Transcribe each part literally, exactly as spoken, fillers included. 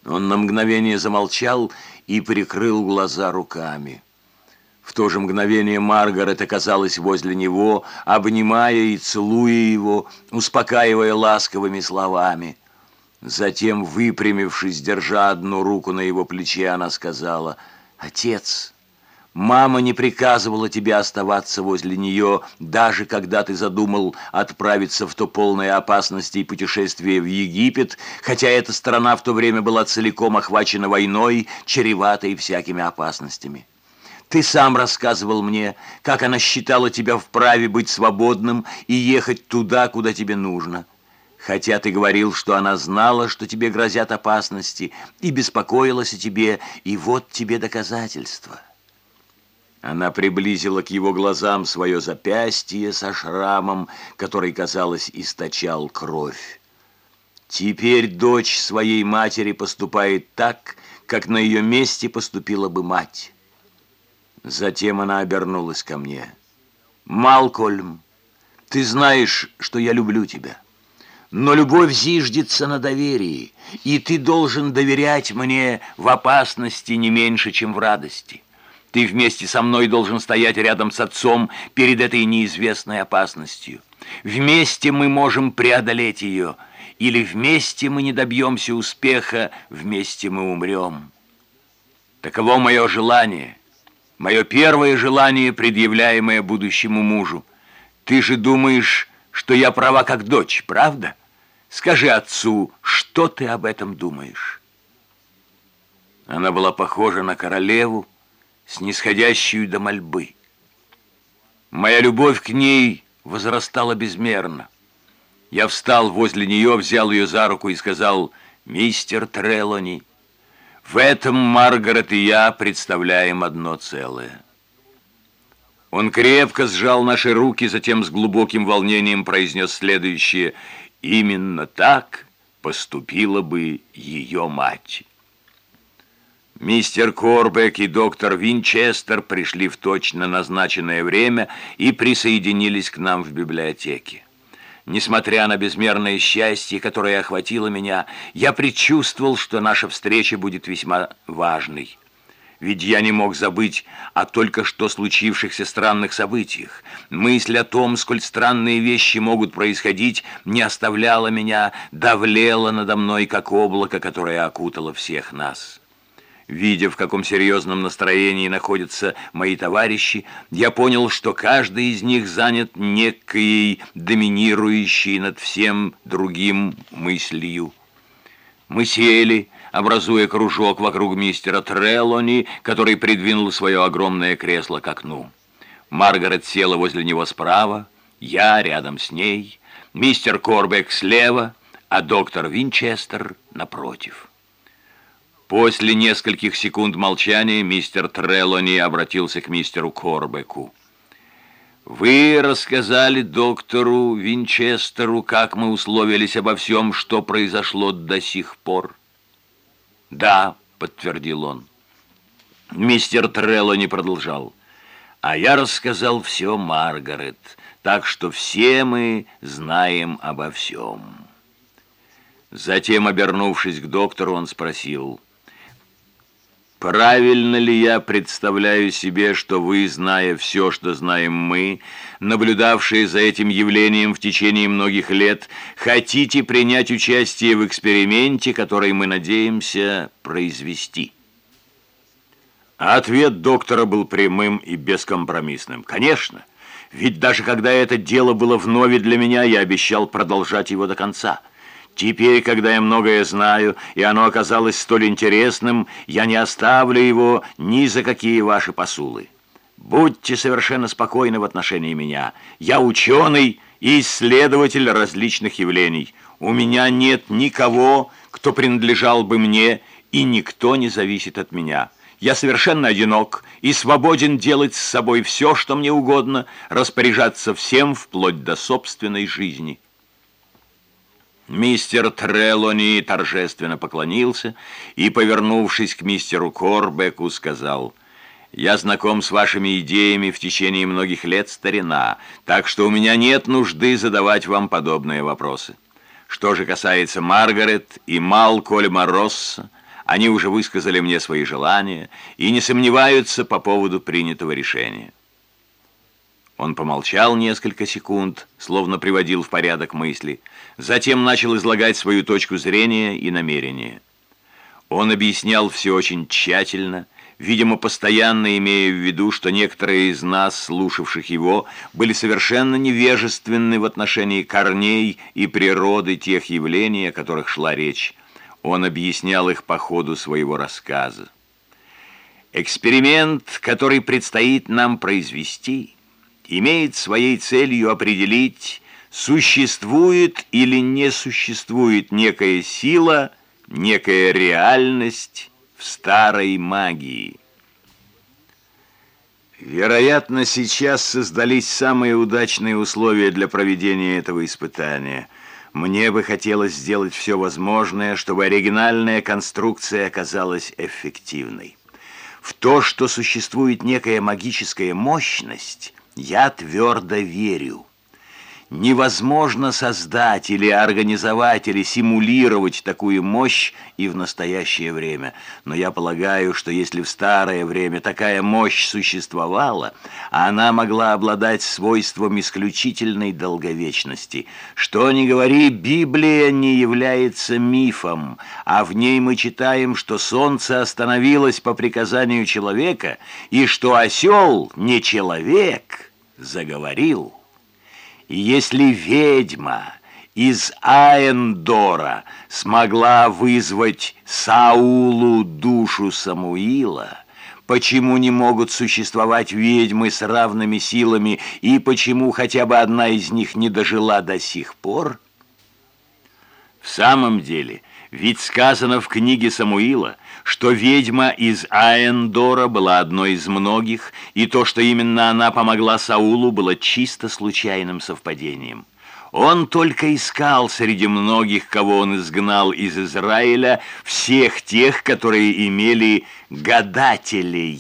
Он на мгновение замолчал и прикрыл глаза руками. В то же мгновение Маргарет оказалась возле него, обнимая и целуя его, успокаивая ласковыми словами. Затем, выпрямившись, держа одну руку на его плече, она сказала: «Отец, мама не приказывала тебе оставаться возле нее, даже когда ты задумал отправиться в то полное опасности и путешествие в Египет, хотя эта страна в то время была целиком охвачена войной, чреватой всякими опасностями. Ты сам рассказывал мне, как она считала тебя вправе быть свободным и ехать туда, куда тебе нужно. Хотя ты говорил, что она знала, что тебе грозят опасности, и беспокоилась о тебе, и вот тебе доказательства». Она приблизила к его глазам свое запястье со шрамом, который, казалось, источал кровь. «Теперь дочь своей матери поступает так, как на ее месте поступила бы мать». Затем она обернулась ко мне. «Малкольм, ты знаешь, что я люблю тебя. Но любовь зиждется на доверии, и ты должен доверять мне в опасности не меньше, чем в радости. Ты вместе со мной должен стоять рядом с отцом перед этой неизвестной опасностью. Вместе мы можем преодолеть ее, или вместе мы не добьемся успеха, вместе мы умрем. Таково мое желание, мое первое желание, предъявляемое будущему мужу. Ты же думаешь, что я права как дочь, правда? Скажи отцу, что ты об этом думаешь?» Она была похожа на королеву, снисходящую до мольбы. Моя любовь к ней возрастала безмерно. Я встал возле нее, взял ее за руку и сказал: «Мистер Трелони, в этом Маргарет и я представляем одно целое». Он крепко сжал наши руки, затем с глубоким волнением произнес следующее: «Именно так поступила бы ее мать». Мистер Корбек и доктор Винчестер пришли в точно назначенное время и присоединились к нам в библиотеке. Несмотря на безмерное счастье, которое охватило меня, я предчувствовал, что наша встреча будет весьма важной. Ведь я не мог забыть о только что случившихся странных событиях. Мысль о том, сколь странные вещи могут происходить, не оставляла меня, давлела надо мной, как облако, которое окутало всех нас. Видя, в каком серьезном настроении находятся мои товарищи, я понял, что каждый из них занят некой доминирующей над всем другим мыслью. Мы сели, образуя кружок вокруг мистера Трелони, который придвинул свое огромное кресло к окну. Маргарет села возле него справа, я рядом с ней, мистер Корбек слева, а доктор Винчестер напротив. После нескольких секунд молчания мистер Трелони обратился к мистеру Корбеку. «Вы рассказали доктору Винчестеру, как мы условились обо всем, что произошло до сих пор?» «Да», — подтвердил он. Мистер Трелони продолжал: «А я рассказал все Маргарет, так что все мы знаем обо всем». Затем, обернувшись к доктору, он спросил: «Правильно ли я представляю себе, что вы, зная все, что знаем мы, наблюдавшие за этим явлением в течение многих лет, хотите принять участие в эксперименте, который мы надеемся произвести?» Ответ доктора был прямым и бескомпромиссным. «Конечно, ведь даже когда это дело было вновь для меня, я обещал продолжать его до конца. Теперь, когда я многое знаю, и оно оказалось столь интересным, я не оставлю его ни за какие ваши посулы. Будьте совершенно спокойны в отношении меня. Я ученый и исследователь различных явлений. У меня нет никого, кто принадлежал бы мне, и никто не зависит от меня. Я совершенно одинок и свободен делать с собой все, что мне угодно, распоряжаться всем вплоть до собственной жизни». Мистер Трелони торжественно поклонился и, повернувшись к мистеру Корбеку, сказал: «Я знаком с вашими идеями в течение многих лет, старина, так что у меня нет нужды задавать вам подобные вопросы. Что же касается Маргарет и Малкольма Росса, Они уже высказали мне свои желания и не сомневаются по поводу принятого решения». Он помолчал несколько секунд, словно приводил в порядок мысли, затем начал излагать свою точку зрения и намерения. Он объяснял все очень тщательно, видимо, постоянно имея в виду, что некоторые из нас, слушавших его, были совершенно невежественны в отношении корней и природы тех явлений, о которых шла речь. Он объяснял их по ходу своего рассказа. «Эксперимент, который предстоит нам произвести, имеет своей целью определить, существует или не существует некая сила, некая реальность в старой магии. Вероятно, сейчас создались самые удачные условия для проведения этого испытания. Мне бы хотелось сделать все возможное, чтобы оригинальная конструкция оказалась эффективной. В то, что существует некая магическая мощность, я твердо верю. Невозможно создать или организовать или симулировать такую мощь и в настоящее время. Но я полагаю, что если в старое время такая мощь существовала, она могла обладать свойством исключительной долговечности. Что ни говори, Библия не является мифом, а в ней мы читаем, что солнце остановилось по приказанию человека и что осел, не человек, заговорил. И если ведьма из Аэндора смогла вызвать Саулу душу Самуила, почему не могут существовать ведьмы с равными силами, и почему хотя бы одна из них не дожила до сих пор? В самом деле, ведь сказано в книге Самуила, что ведьма из Аэндора была одной из многих, и то, что именно она помогла Саулу, было чисто случайным совпадением. Он только искал среди многих, кого он изгнал из Израиля, всех тех, которые имели гадателей.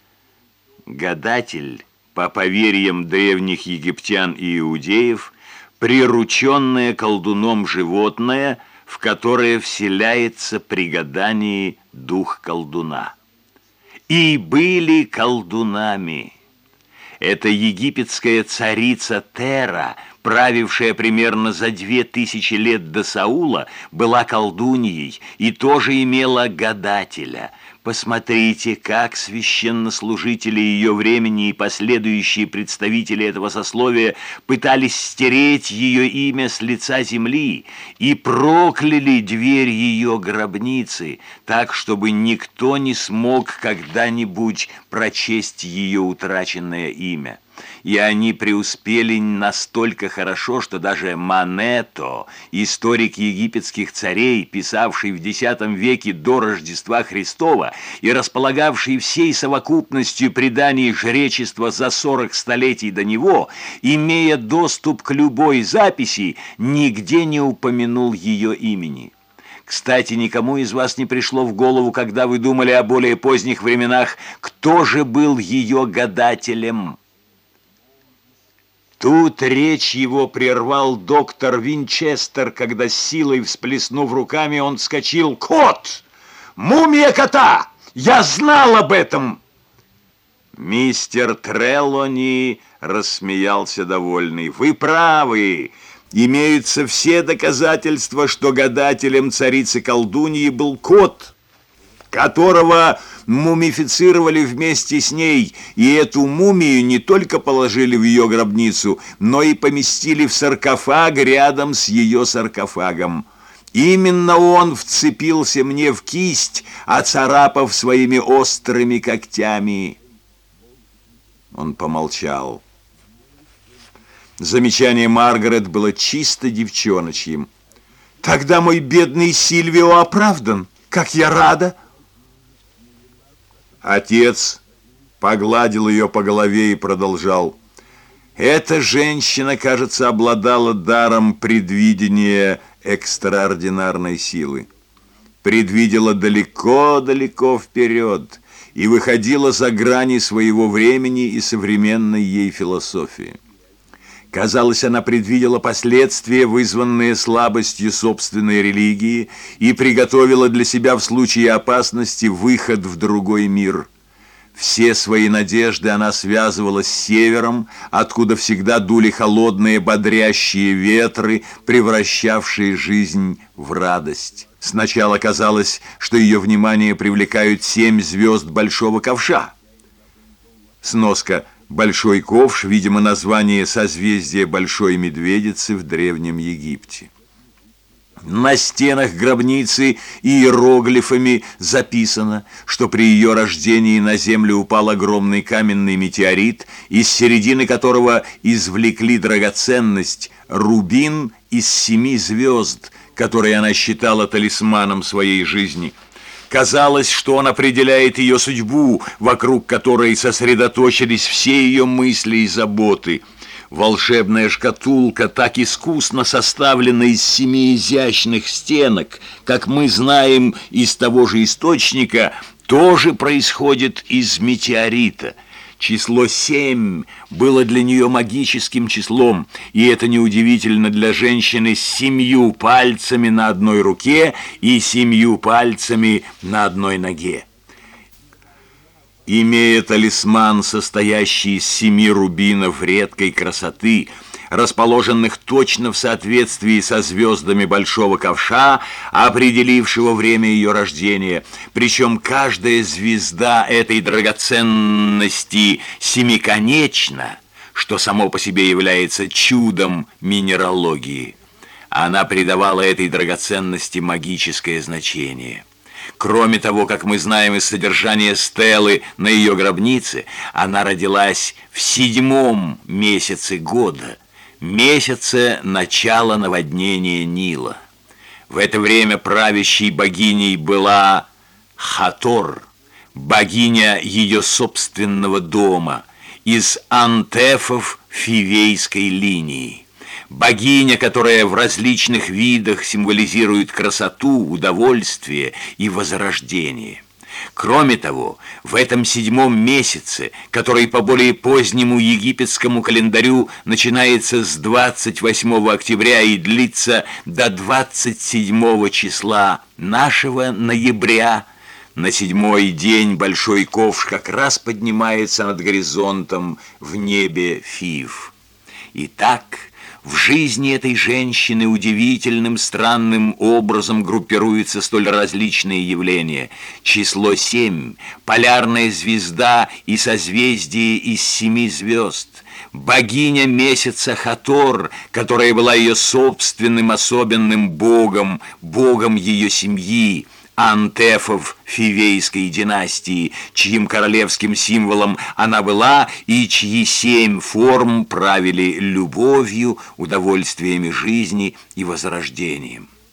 Гадатель, по поверьям древних египтян и иудеев, прирученное колдуном животное, в которое вселяется при гадании дух колдуна. И были колдунами. Эта египетская царица Тера, правившая примерно за две тысячи лет до Саула, была колдуньей и тоже имела гадателя. Посмотрите, как священнослужители ее времени и последующие представители этого сословия пытались стереть ее имя с лица земли и прокляли дверь ее гробницы, так, чтобы никто не смог когда-нибудь прочесть ее утраченное имя. И они преуспели настолько хорошо, что даже Мането, историк египетских царей, писавший в десятом веке до Рождества Христова и располагавший всей совокупностью преданий жречества за сорок столетий до него, имея доступ к любой записи, нигде не упомянул ее имени. Кстати, никому из вас не пришло в голову, когда вы думали о более поздних временах, кто же был ее гадателем? Тут речь его прервал доктор Винчестер, когда силой всплеснув руками, он вскочил. «Кот! Мумия кота! Я знал об этом!» Мистер Трелони рассмеялся довольный. «Вы правы! Имеются все доказательства, что гадателем царицы-колдуньи был кот, которого мумифицировали вместе с ней, и эту мумию не только положили в ее гробницу, но и поместили в саркофаг рядом с ее саркофагом. Именно он вцепился мне в кисть, оцарапав своими острыми когтями». Он помолчал. Замечание Маргарет было чисто девчоночьим. «Тогда мой бедный Сильвио оправдан. Как я рада!» Отец погладил ее по голове и продолжал. «Эта женщина, кажется, обладала даром предвидения экстраординарной силы. Предвидела далеко-далеко вперед и выходила за грани своего времени и современной ей философии. Казалось, она предвидела последствия, вызванные слабостью собственной религии, и приготовила для себя в случае опасности выход в другой мир. Все свои надежды она связывала с севером, откуда всегда дули холодные бодрящие ветры, превращавшие жизнь в радость. Сначала казалось, что ее внимание привлекают семь звезд Большого Ковша. Сноска: Большой Ковш, видимо, название созвездия Большой Медведицы в Древнем Египте. На стенах гробницы иероглифами записано, что при ее рождении на землю упал огромный каменный метеорит, из середины которого извлекли драгоценность рубин из семи звезд, которые она считала талисманом своей жизни. Казалось, что он определяет ее судьбу, вокруг которой сосредоточились все ее мысли и заботы. Волшебная шкатулка, так искусно составлена из семи изящных стенок, как мы знаем из того же источника, тоже происходит из метеорита. Число семь было для нее магическим числом, и это неудивительно для женщины с семью пальцами на одной руке и семью пальцами на одной ноге. Имея талисман, состоящий из семи рубинов редкой красоты, расположенных точно в соответствии со звездами Большого Ковша, определившего время ее рождения, причем каждая звезда этой драгоценности семиконечна, что само по себе является чудом минералогии. Она придавала этой драгоценности магическое значение. Кроме того, как мы знаем из содержания стелы на ее гробнице, она родилась в седьмом месяце года, месяце начала наводнения Нила. В это время правящей богиней была Хатор, богиня ее собственного дома, из антефов фивейской линии. Богиня, которая в различных видах символизирует красоту, удовольствие и возрождение. Кроме того, в этом седьмом месяце, который по более позднему египетскому календарю начинается с двадцать восьмого октября и длится до двадцать седьмого числа нашего ноября, на седьмой день Большой Ковш как раз поднимается над горизонтом в небе Фив. Итак, в жизни этой женщины удивительным, странным образом группируются столь различные явления. Число семь, полярная звезда и созвездие из семи звезд, богиня месяца Хатор, которая была ее собственным особенным богом, богом ее семьи, антефов фивейской династии, чьим королевским символом она была и чьи семь форм правили любовью, удовольствиями жизни и возрождением.